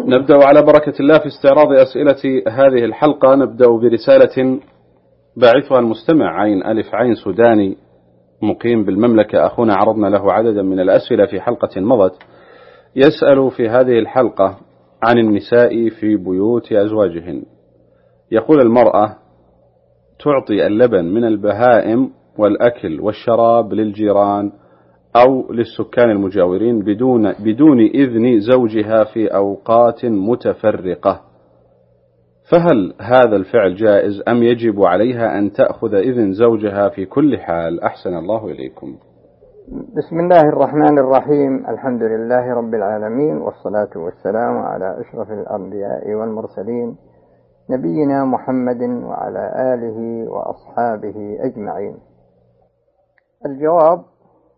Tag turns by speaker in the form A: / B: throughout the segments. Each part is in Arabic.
A: نبدأ على بركة الله في استعراض أسئلة هذه الحلقة. نبدأ برسالة باعثها المستمع عين ألف عين سوداني مقيم بالمملكة. أخونا عرضنا له عددا من الأسئلة في حلقة مضت. يسأل في هذه الحلقة عن النساء في بيوت أزواجهن. يقول: المرأة تعطي اللبن من البهائم والأكل والشراب للجيران أو للسكان المجاورين بدون إذن زوجها في أوقات متفرقة، فهل هذا الفعل جائز أم يجب عليها أن تأخذ إذن زوجها في كل حال؟ أحسن الله إليكم.
B: بسم الله الرحمن الرحيم. الحمد لله رب العالمين، والصلاة والسلام على أشرف الأنبياء والمرسلين، نبينا محمد وعلى آله وأصحابه أجمعين. الجواب: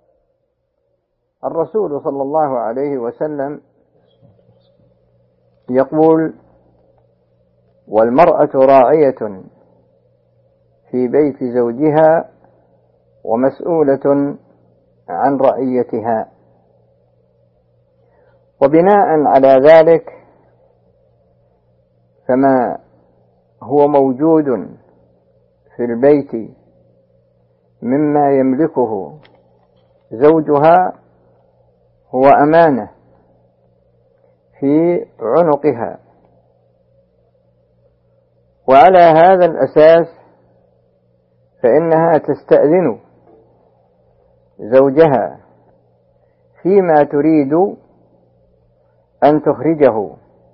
B: الرسول صلى الله عليه وسلم يقول: والمرأة راعية في بيت زوجها ومسؤولة عن رعيتها. وبناء على ذلك فما هو موجود في البيت مما يملكه زوجها هو أمانة في عنقها، وعلى هذا الأساس فإنها تستأذن زوجها فيما تريد أن تخرجه.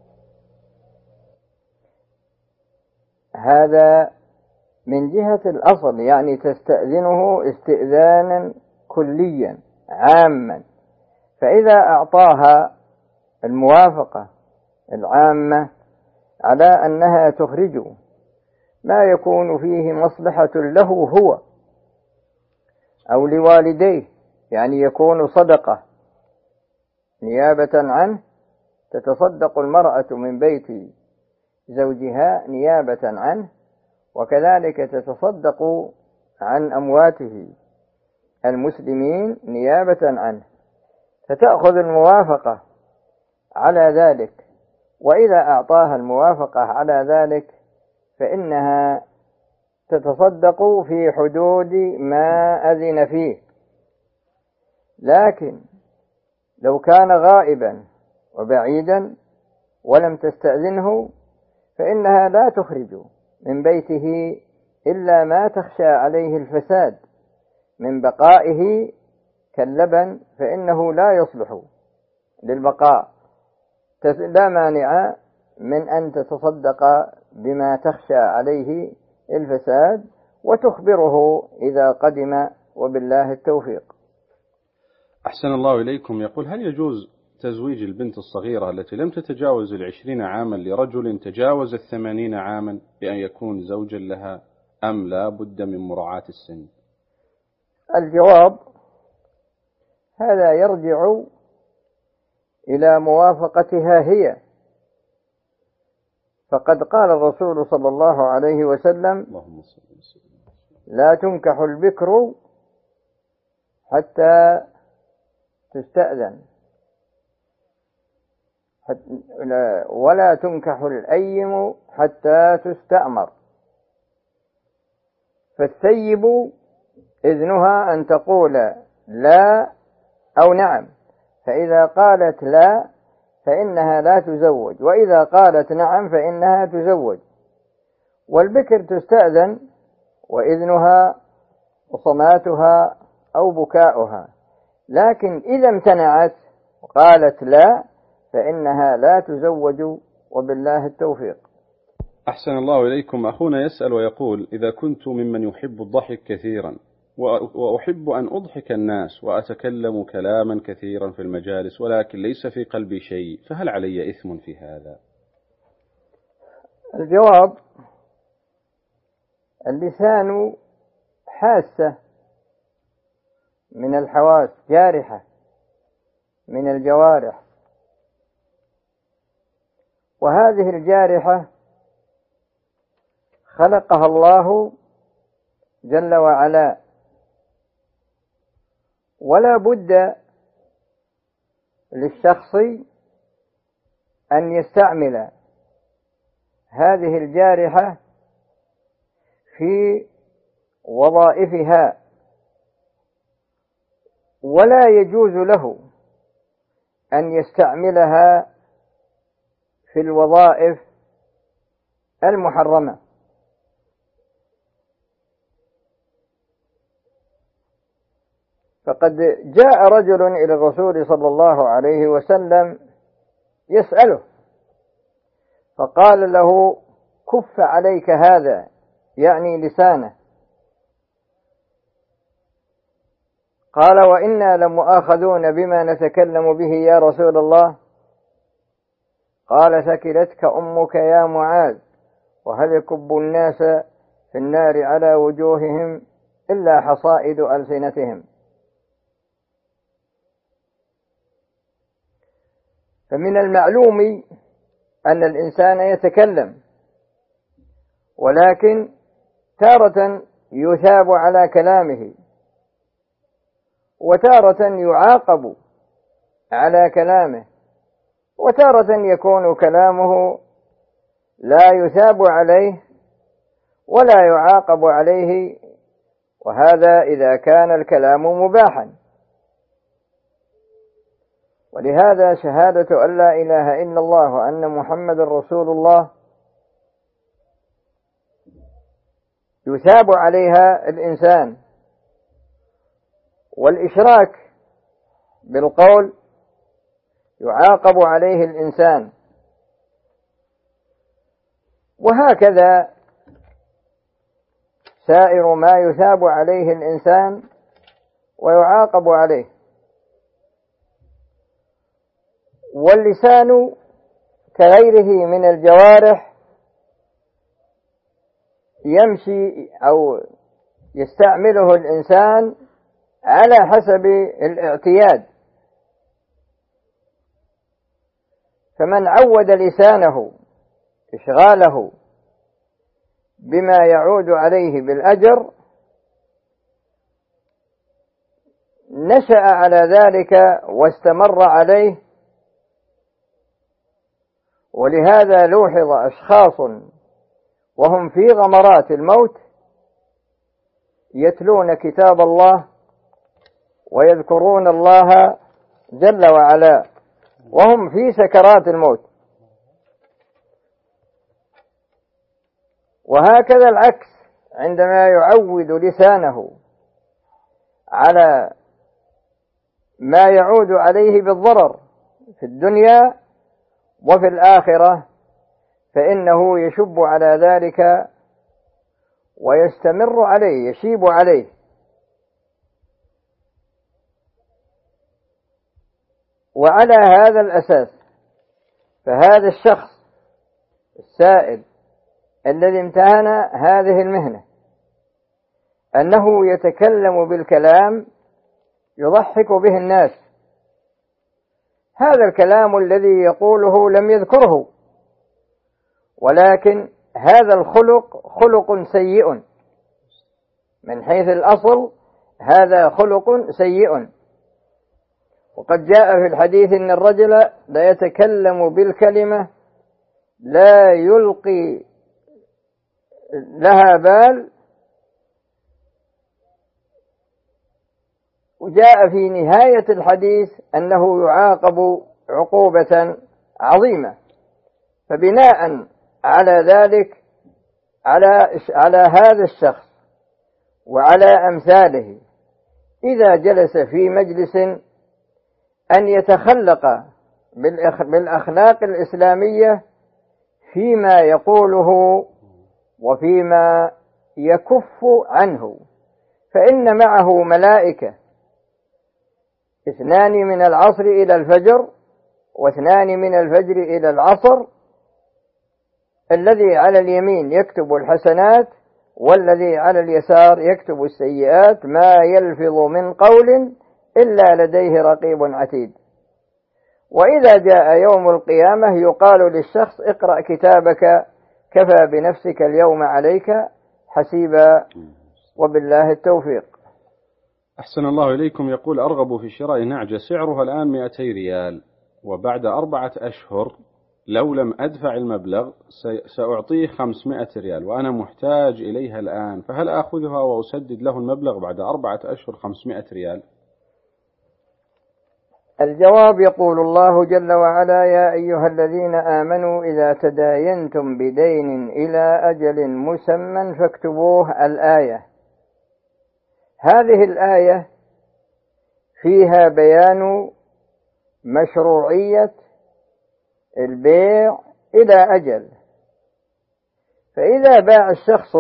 B: هذا من جهة الأصل، يعني تستأذنه استئذانا كليا عاما. فإذا أعطاها الموافقة العامة على أنها تخرج ما يكون فيه مصلحة له هو أو لوالديه، يعني يكون صدقة نيابة عنه، تتصدق المرأة من بيت زوجها نيابة عنه، وكذلك تتصدق عن أمواته المسلمين نيابة عنه، فتأخذ الموافقة على ذلك. وإذا أعطاها الموافقة على ذلك فإنها تتصدق في حدود ما أذن فيه. لكن لو كان غائبا وبعيدا ولم تستأذنه فإنها لا تخرج من بيته إلا ما تخشى عليه الفساد من بقائه، كاللبن فإنه لا يصلح للبقاء، لا مانع من أن تتصدق بما تخشى عليه الفساد وتخبره إذا قدم، وبالله التوفيق.
A: أحسن الله إليكم. يقول: هل يجوز تزويج البنت الصغيرة التي لم تتجاوز 20 عاما لرجل تجاوز 80 عاما بأن يكون زوجا لها، أم لا بد من مراعاة السن؟
B: الجواب: هذا يرجع إلى موافقتها هي، فقد قال الرسول صلى الله عليه وسلم: لا تنكح البكر حتى تستأذن، ولا تنكح الأيم حتى تستأمر. فالثيب إذنها أن تقول لا أو نعم، فإذا قالت لا فإنها لا تزوج، وإذا قالت نعم فإنها تزوج. والبكر تستأذن وإذنها وصماتها أو بكاؤها، لكن إذا امتنعت وقالت لا فإنها لا تزوج، وبالله التوفيق.
A: أحسن الله إليكم. أخونا يسأل ويقول: إذا كنت ممن يحب الضحك كثيرا وأحب أن أضحك الناس وأتكلم كلاما كثيرا في المجالس ولكن ليس في قلبي شيء، فهل علي إثم في هذا؟
B: الجواب: اللسان حاسة من الحواس، جارحة من الجوارح، وهذه الجارحة خلقها الله جل وعلا، ولا بد للشخص أن يستعمل هذه الجارحة في وظائفها، ولا يجوز له أن يستعملها في الوظائف المحرمة. فقد جاء رجل إلى الرسول صلى الله عليه وسلم يسأله، فقال له: كف عليك هذا، يعني لسانه. قال: وإنا لمؤاخذون بما نتكلم به يا رسول الله. قال: ثكلتك أمك يا معاذ، وهل يكب الناس في النار على وجوههم إلا حصائد ألسنتهم. فمن المعلوم أن الإنسان يتكلم، ولكن تارة يثاب على كلامه، وتارة يعاقب على كلامه، وتارة يكون كلامه لا يثاب عليه ولا يعاقب عليه، وهذا إذا كان الكلام مباحا. ولهذا شهادة أن لا إله إلا الله وأن محمد رسول الله يثاب عليها الإنسان، والإشراك بالقول يعاقب عليه الإنسان، وهكذا سائر ما يثاب عليه الإنسان ويعاقب عليه. واللسان كغيره من الجوارح يمشي أو يستعمله الإنسان على حسب الاعتياد. فمن عود لسانه إشغاله بما يعود عليه بالأجر نشأ على ذلك واستمر عليه. ولهذا لوحظ أشخاص وهم في غمرات الموت يتلون كتاب الله ويذكرون الله جل وعلا وهم في سكرات الموت. وهكذا العكس، عندما يعود لسانه على ما يعود عليه بالضرر في الدنيا وفي الآخرة فإنه يشب على ذلك ويستمر عليه، يشيب عليه. وعلى هذا الأساس فهذا الشخص السائل الذي امتهن هذه المهنة أنه يتكلم بالكلام يضحك به الناس. هذا الكلام الذي يقوله لم يذكره، ولكن هذا الخلق خلق سيء من حيث الأصل، هذا خلق سيء. وقد جاء في الحديث إن الرجل لا يتكلم بالكلمة لا يلقي لها بال، وجاء في نهاية الحديث أنه يعاقب عقوبة عظيمة. فبناء على ذلك على هذا الشخص وعلى أمثاله إذا جلس في مجلس أن يتخلق بالأخلاق الإسلامية فيما يقوله وفيما يكف عنه، فإن معه ملائكة 2 من العصر إلى الفجر و2 من الفجر إلى العصر، الذي على اليمين يكتب الحسنات والذي على اليسار يكتب السيئات، ما يلفظ من قول إلا لديه رقيب عتيد. وإذا جاء يوم القيامة يقال للشخص: اقرأ كتابك كفى بنفسك اليوم عليك حسيبا، وبالله التوفيق.
A: أحسن الله إليكم. يقول: أرغب في شراء نعجة سعرها الآن 200 ريال، وبعد 4 أشهر لو لم أدفع المبلغ سأعطيه 500 ريال وأنا محتاج إليها الآن، فهل أخذها وأسدد له المبلغ بعد 4 أشهر 500 ريال؟
B: الجواب: يقول الله جل وعلا: يا أيها الذين آمنوا إذا تداينتم بدين إلى أجل مسمى فاكتبوه. الآية هذه الآية فيها بيان مشروعية البيع إلى أجل. فإذا باع الشخص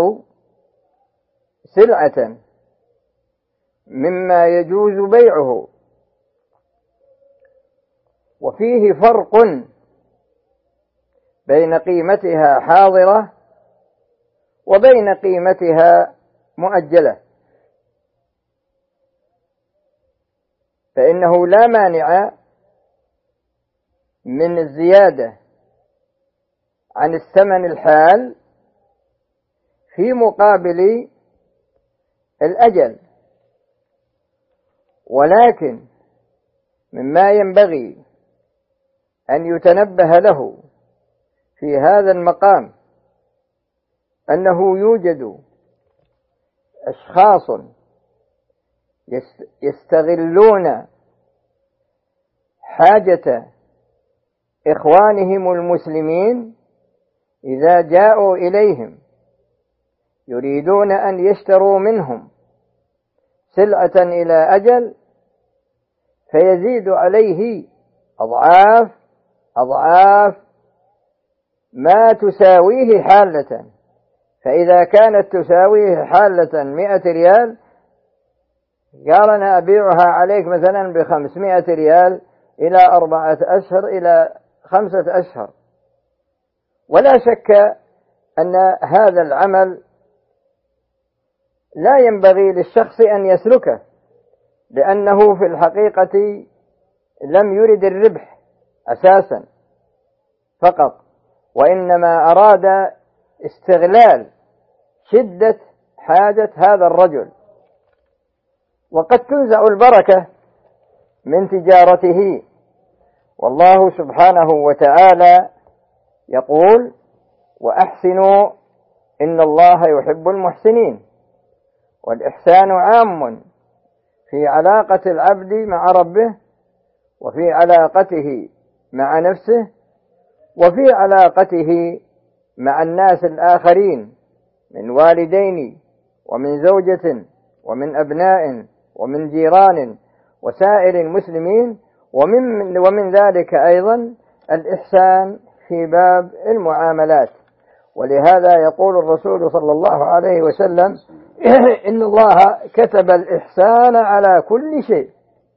B: سلعة مما يجوز بيعه وفيه فرق بين قيمتها حاضرة وبين قيمتها مؤجلة، فإنه لا مانع من الزيادة عن الثمن الحال في مقابل الأجل، ولكن مما ينبغي أن يتنبه له في هذا المقام أنه يوجد أشخاص يستغلون حاجة إخوانهم المسلمين إذا جاءوا إليهم يريدون أن يشتروا منهم سلعة إلى أجل، فيزيد عليه أضعاف ما تساويه حالة. فإذا كانت تساويه حالة 100 ريال قال أنا أبيعها عليك مثلا ب500 ريال إلى 4 أشهر إلى 5 أشهر. ولا شك أن هذا العمل لا ينبغي للشخص أن يسلكه، لأنه في الحقيقة لم يرد الربح أساسا فقط، وإنما أراد استغلال شدة حاجة هذا الرجل، وقد تنزع البركة من تجارته. والله سبحانه وتعالى يقول: وأحسنوا إن الله يحب المحسنين. والإحسان عام في علاقة العبد مع ربه، وفي علاقته مع نفسه، وفي علاقته مع الناس الآخرين من والدين ومن زوجة ومن أبناء ومن جيران وسائر المسلمين، ومن ذلك أيضا الإحسان في باب المعاملات. ولهذا يقول الرسول صلى الله عليه وسلم: إن الله كتب الإحسان على كل شيء.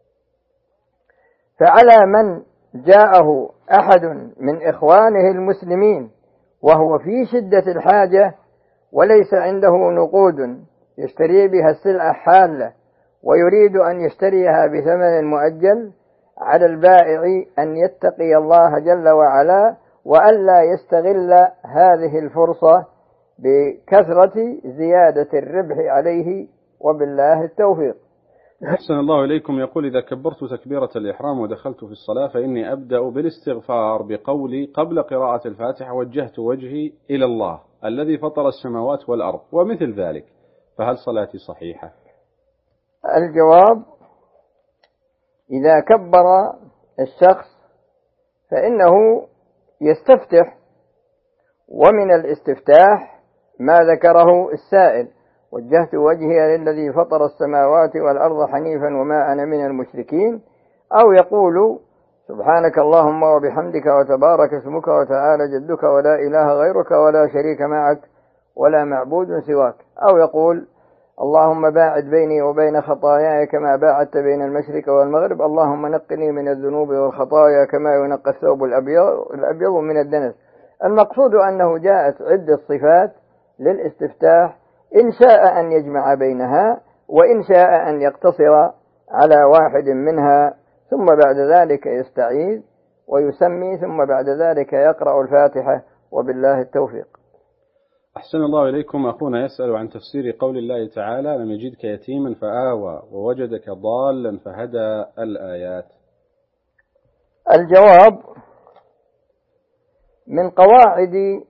B: فعلى من جاءه أحد من إخوانه المسلمين وهو في شدة الحاجة وليس عنده نقود يشتري بها السلعة حالة ويريد أن يشتريها بثمن مؤجل، على البائع أن يتقي الله جل وعلا وألا يستغل هذه الفرصة بكثرة زيادة الربح عليه، وبالله التوفيق.
A: أحسن الله إليكم. يقول: إذا كبرت تكبيرة الإحرام ودخلت في الصلاة فإني أبدأ بالاستغفار بقولي قبل قراءة الفاتحة: وجهت وجهي إلى الله الذي فطر السماوات والأرض ومثل ذلك، فهل صلاتي صحيحة؟
B: الجواب: إذا كبر الشخص فإنه يستفتح، ومن الاستفتاح ما ذكره السائل: وجهت وجهي للذي فطر السماوات والأرض حنيفا وما أنا من المشركين، أو يقول: سبحانك اللهم وبحمدك وتبارك اسمك وتعالى جدك ولا إله غيرك ولا شريك معك ولا معبود سواك، أو يقول: اللهم باعد بيني وبين خطاياي كما باعدت بين المشرق والمغرب، اللهم نقني من الذنوب والخطايا كما ينقى الثوب الأبيض من الدنس. المقصود أنه جاءت عدة صفات للاستفتاح، إن شاء أن يجمع بينها وإن شاء أن يقتصر على واحد منها، ثم بعد ذلك يستعيذ ويسمي، ثم بعد ذلك يقرأ الفاتحة، وبالله التوفيق.
A: أحسن الله إليكم. أخونا يسأل عن تفسير قول الله تعالى: لم يجدك يتيما فآوى ووجدك ضالا فهدى، الآيات.
B: الجواب: من قواعد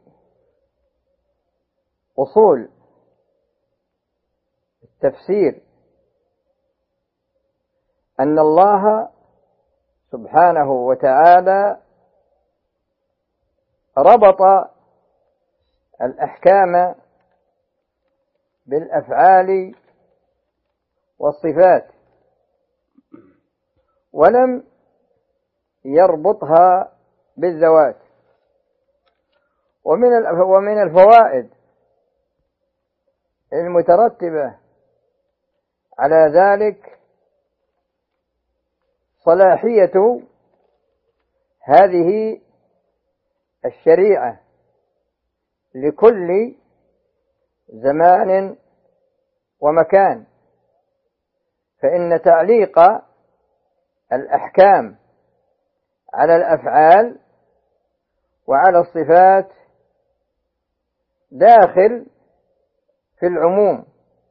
B: أصول التفسير أن الله سبحانه وتعالى ربط الأحكام بالأفعال والصفات، ولم يربطها بالذوات. ومن الفوائد المترتبة على ذلك صلاحية هذه الشريعة لكل زمان ومكان، فإن تعليق الأحكام على الأفعال وعلى الصفات داخل في العموم،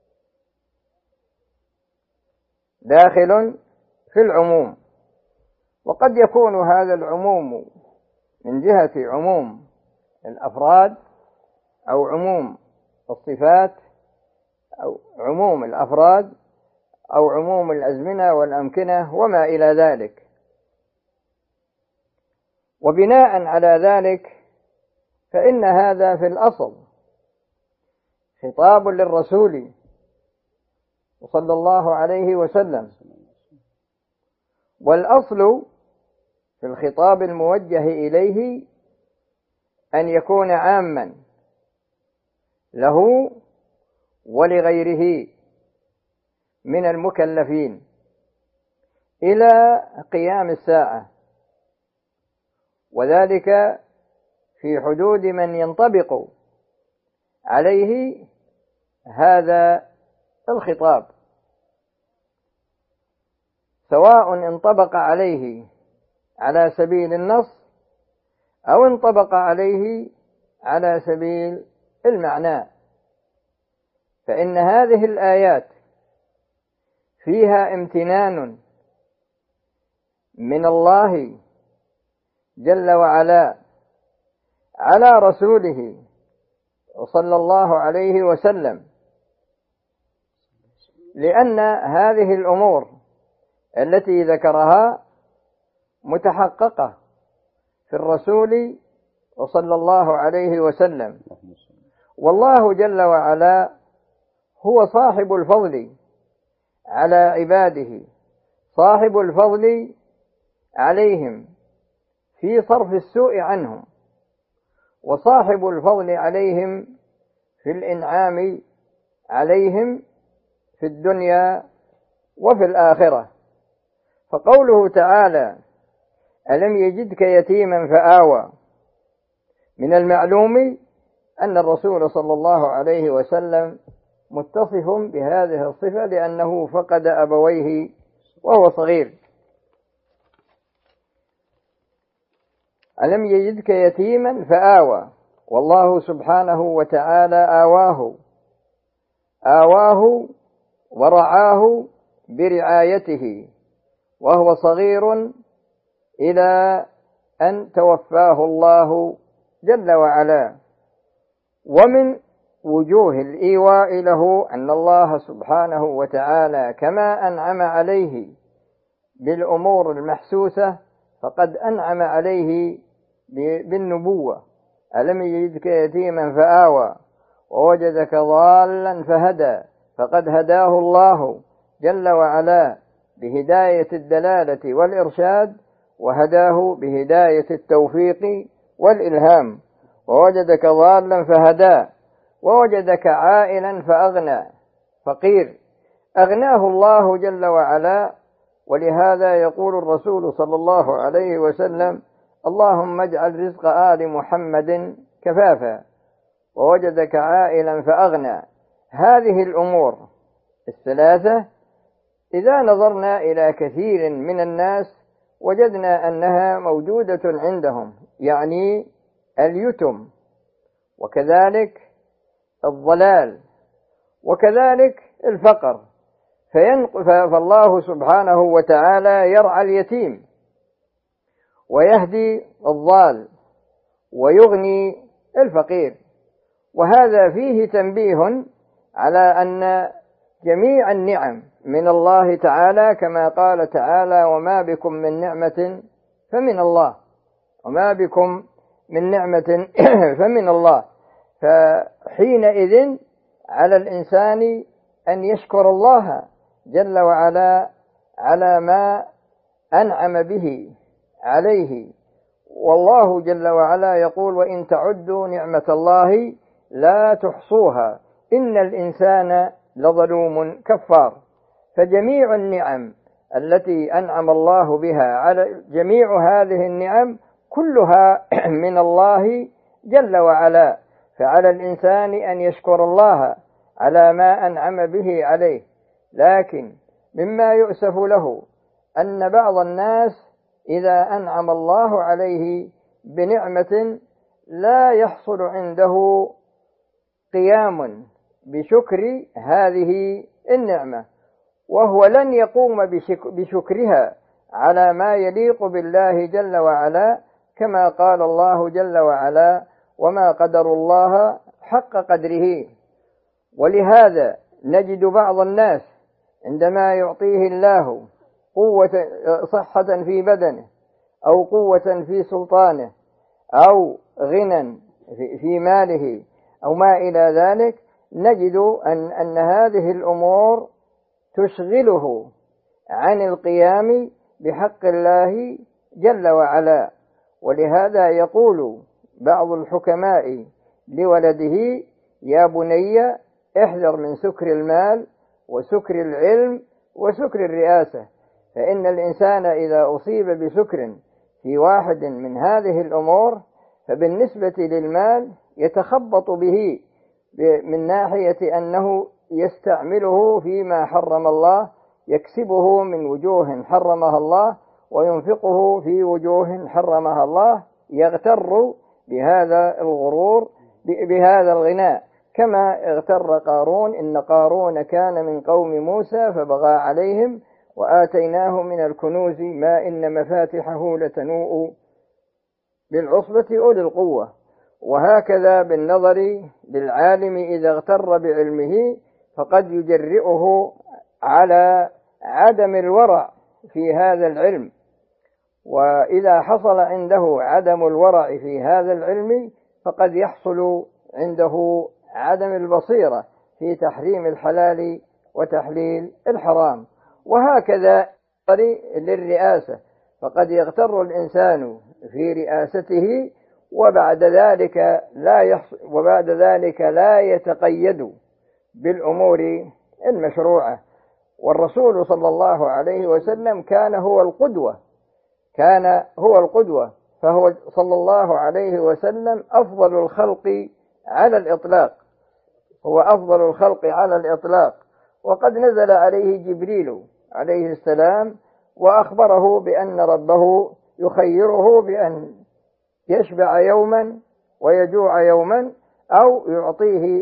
B: داخل في العموم. وقد يكون هذا العموم من جهة عموم الأفراد أو عموم الصفات أو عموم الأفراد أو عموم الأزمنة والأمكنة وما إلى ذلك. وبناء على ذلك فإن هذا في الأصل خطاب للرسول صلى الله عليه وسلم، والأصل في الخطاب الموجه إليه أن يكون عاما له ولغيره من المكلفين إلى قيام الساعة، وذلك في حدود من ينطبق عليه هذا الخطاب، سواء انطبق عليه على سبيل النص أو انطبق عليه على سبيل المعنى. فإن هذه الآيات فيها امتنان من الله جل وعلا على رسوله صلى الله عليه وسلم، لأن هذه الأمور التي ذكرها متحققة في الرسول صلى الله عليه وسلم، والله جل وعلا هو صاحب الفضل على عباده، صاحب الفضل عليهم في صرف السوء عنهم، وصاحب الفضل عليهم في الإنعام عليهم في الدنيا وفي الآخرة. فقوله تعالى ألم يجدك يتيما فآوى، من المعلوم أن الرسول صلى الله عليه وسلم متصف بهذه الصفة لأنه فقد أبويه وهو صغير. ألم يجدك يتيما فآوى، والله سبحانه وتعالى آواه ورعاه برعايته وهو صغير إلى أن توفاه الله جل وعلا. ومن وجوه الإيواء له أن الله سبحانه وتعالى كما أنعم عليه بالأمور المحسوسة فقد أنعم عليه بالنبوة. ألم يجدك يتيما فآوى ووجدك ضالا فهدى، فقد هداه الله جل وعلا بهداية الدلالة والإرشاد، وهداه بهداية التوفيق والإلهام. ووجدك ضالا فهدى، ووجدك عائلا فأغنى، فقير أغناه الله جل وعلا. ولهذا يقول الرسول صلى الله عليه وسلم اللهم اجعل رزق آل محمد كفافا، ووجدك عائلا فأغنى. هذه الأمور الثلاثة إذا نظرنا إلى كثير من الناس وجدنا أنها موجودة عندهم، يعني اليتم وكذلك الضلال وكذلك الفقر، فالله سبحانه وتعالى يرعى اليتيم ويهدي الضال ويغني الفقير. وهذا فيه تنبيه على أن جميع النعم من الله تعالى، كما قال تعالى: وما بكم من نعمة فمن الله، وما بكم من نعمة فمن الله. فحينئذ على الإنسان أن يشكر الله جل وعلا على ما أنعم به عليه. والله جل وعلا يقول: وإن تعدوا نعمة الله لا تحصوها إن الإنسان لظلوم كفار. فجميع النعم التي أنعم الله بها على جميع هذه النعم كلها من الله جل وعلا، فعلى الإنسان أن يشكر الله على ما أنعم به عليه. لكن مما يؤسف له أن بعض الناس إذا أنعم الله عليه بنعمة لا يحصل عنده قيام بشكر هذه النعمة، وهو لن يقوم بشكرها على ما يليق بالله جل وعلا، كما قال الله جل وعلا: وما قدروا الله حق قدره. ولهذا نجد بعض الناس عندما يعطيه الله صحة في بدنه، أو قوة في سلطانه، أو غنى في ماله، أو ما إلى ذلك، نجد أن هذه الأمور تشغله عن القيام بحق الله جل وعلا. ولهذا يقول بعض الحكماء لولده: يا بني احذر من سكر المال وسكر العلم وسكر الرئاسة، فإن الإنسان إذا أصيب بسكر في واحد من هذه الأمور فبالنسبة للمال يتخبط به من ناحية أنه يستعمله فيما حرم الله، يكسبه من وجوه حرمها الله وينفقه في وجوه حرمها الله، يغتر بهذا الغرور بهذا الغناء، كما اغتر قارون: إن قارون كان من قوم موسى فبغى عليهم وآتيناه من الكنوز ما إن مفاتحه لتنوء بالعصبة أولي القوة. وهكذا بالنظر للعالم إذا اغتر بعلمه فقد يجرئه على عدم الورع في هذا العلم. وإذا حصل عنده عدم الورع في هذا العلم فقد يحصل عنده عدم البصيرة في تحريم الحلال وتحليل الحرام. وهكذا للرئاسة، فقد يغتر الإنسان في رئاسته وبعد ذلك لا يتقيد بالأمور المشروعة. والرسول صلى الله عليه وسلم كان هو القدوة، فهو صلى الله عليه وسلم أفضل الخلق على الإطلاق، هو أفضل الخلق على الإطلاق. وقد نزل عليه جبريل عليه السلام وأخبره بأن ربه يخيره بأن يشبع يوما ويجوع يوما، أو يعطيه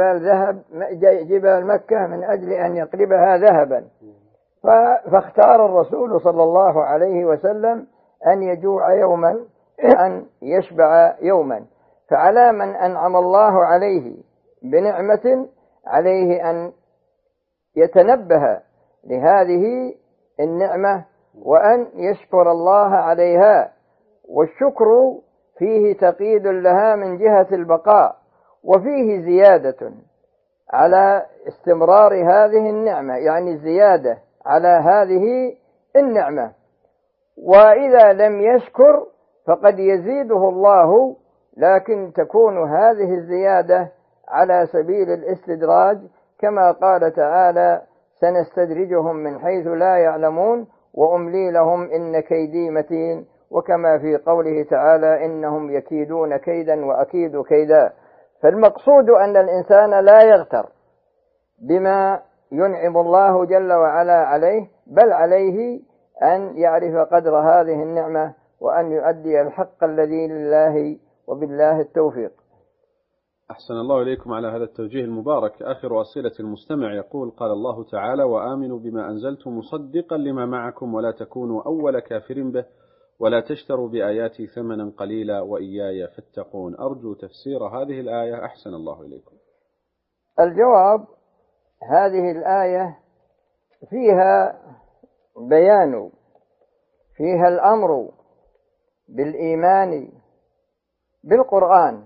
B: جبال مكة من أجل أن يقلبها ذهبا. فاختار الرسول صلى الله عليه وسلم أن يجوع يوما أن يشبع يوما. فعلى من أنعم الله عليه بنعمة عليه أن يتنبه لهذه النعمة وأن يشكر الله عليها. والشكر فيه تقييد لها من جهة البقاء، وفيه زيادة على استمرار هذه النعمة، يعني زيادة على هذه النعمة. وإذا لم يشكر فقد يزيده الله، لكن تكون هذه الزيادة على سبيل الاستدراج، كما قال تعالى: سنستدرجهم من حيث لا يعلمون وأملي لهم إن كيدي متين، وكما في قوله تعالى: إنهم يكيدون كيدا وأكيد كيدا. فالمقصود أن الإنسان لا يغتر بما ينعم الله جل وعلا عليه، بل عليه أن يعرف قدر هذه النعمة وأن يؤدي الحق الذي لله، وبالله التوفيق.
A: أحسن الله إليكم على هذا التوجيه المبارك. آخر أسئلة المستمع يقول: قال الله تعالى: وآمنوا بما أنزلت مصدقا لما معكم ولا تكونوا أول كافر به ولا تشتروا بآياتي ثمنا قليلا وإياي فاتقون. أرجو تفسير هذه الآية أحسن الله إليكم.
B: الجواب: هذه الآية فيها بيان، فيها الأمر بالإيمان بالقرآن،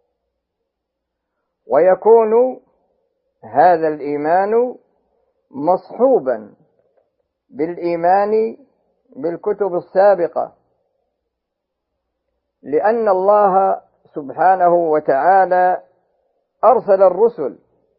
B: ويكون هذا الإيمان مصحوبا بالإيمان بالكتب السابقة، لأن الله سبحانه وتعالى أرسل الرسل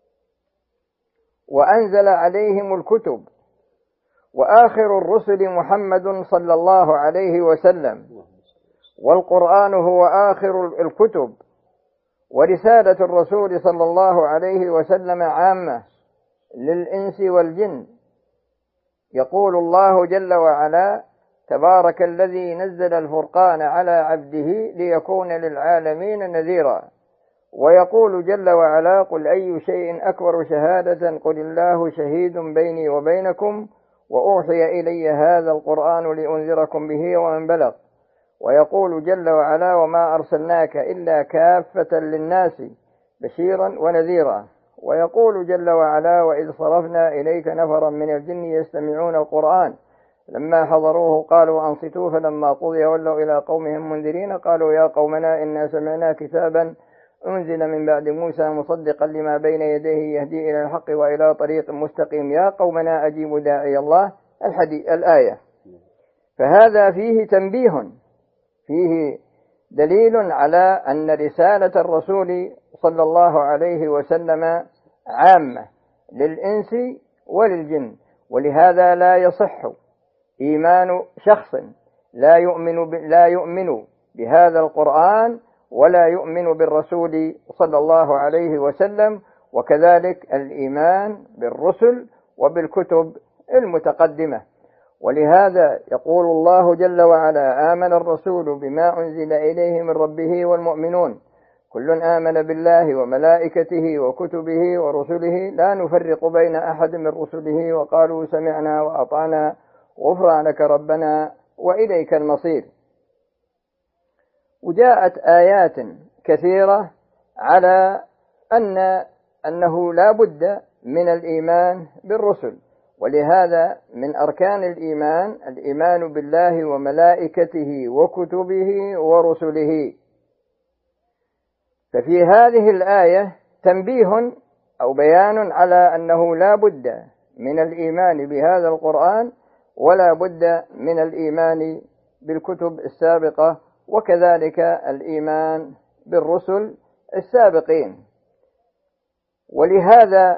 B: وأنزل عليهم الكتب، وآخر الرسل محمد صلى الله عليه وسلم، والقرآن هو آخر الكتب، ورسالة الرسول صلى الله عليه وسلم عامة للإنس والجن. يقول الله جل وعلا: تبارك الذي نزل الفرقان على عبده ليكون للعالمين نذيرا. ويقول جل وعلا: قل أي شيء أكبر شهادة قل الله شهيد بيني وبينكم وأوحي إلي هذا القرآن لأنذركم به ومن بلغ. ويقول جل وعلا: وما أرسلناك إلا كافة للناس بشيرا ونذيرا. ويقول جل وعلا: وإذ صرفنا إليك نفرا من الجن يستمعون القرآن لما حضروه قالوا أنصتوا فلما قضي ولوا إلى قومهم منذرين قالوا يا قومنا إنا سمعنا كتابا أنزل من بعد موسى مصدقا لما بين يديه يهدي إلى الحق وإلى طريق مستقيم يا قومنا أجيبوا داعي الله. الآية. فهذا فيه تنبيه، فيه دليل على أن رسالة الرسول صلى الله عليه وسلم عامة للإنس وللجن، ولهذا لا يصح إيمان شخص لا يؤمن بهذا القرآن ولا يؤمن بالرسول صلى الله عليه وسلم، وكذلك الإيمان بالرسل وبالكتب المتقدمة. ولهذا يقول الله جل وعلا: آمن الرسول بما أنزل إليه من ربه والمؤمنون كل آمن بالله وملائكته وكتبه ورسله لا نفرق بين أحد من رسله وقالوا سمعنا وأطعنا غفرانك ربنا وإليك المصير. وجاءت آيات كثيرة على أنه لا بد من الإيمان بالرسل، ولهذا من أركان الإيمان بالله وملائكته وكتبه ورسله. ففي هذه الآية تنبيه أو بيان على أنه لا بد من الإيمان بهذا القرآن ولا بد من الإيمان بالكتب السابقة، وكذلك الإيمان بالرسل السابقين. ولهذا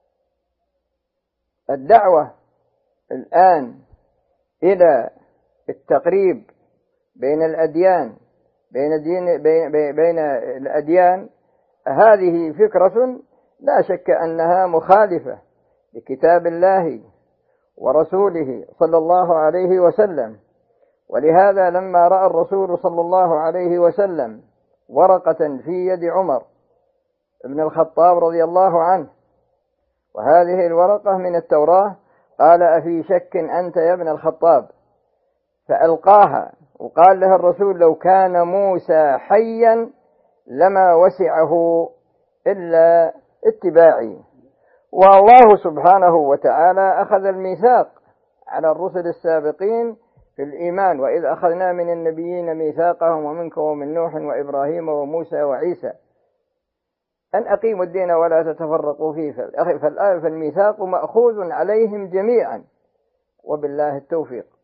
B: الدعوة الآن إلى التقريب بين الأديان بين الأديان هذه فكرة لا شك أنها مخالفة لكتاب الله ورسوله صلى الله عليه وسلم. ولهذا لما رأى الرسول صلى الله عليه وسلم ورقة في يد عمر بن الخطاب رضي الله عنه، وهذه الورقة من التوراة، قال: أفي شك أنت يا ابن الخطاب؟ فألقاها، وقال له الرسول: لو كان موسى حيا لما وسعه إلا اتباعي. والله سبحانه وتعالى أخذ الميثاق على الرسل السابقين في الإيمان: وإذ أخذنا من النبيين ميثاقهم ومنك ومن نوح وإبراهيم وموسى وعيسى أن أقيموا الدين ولا تتفرقوا فيه. فالميثاق مأخوذ عليهم جميعا، وبالله التوفيق.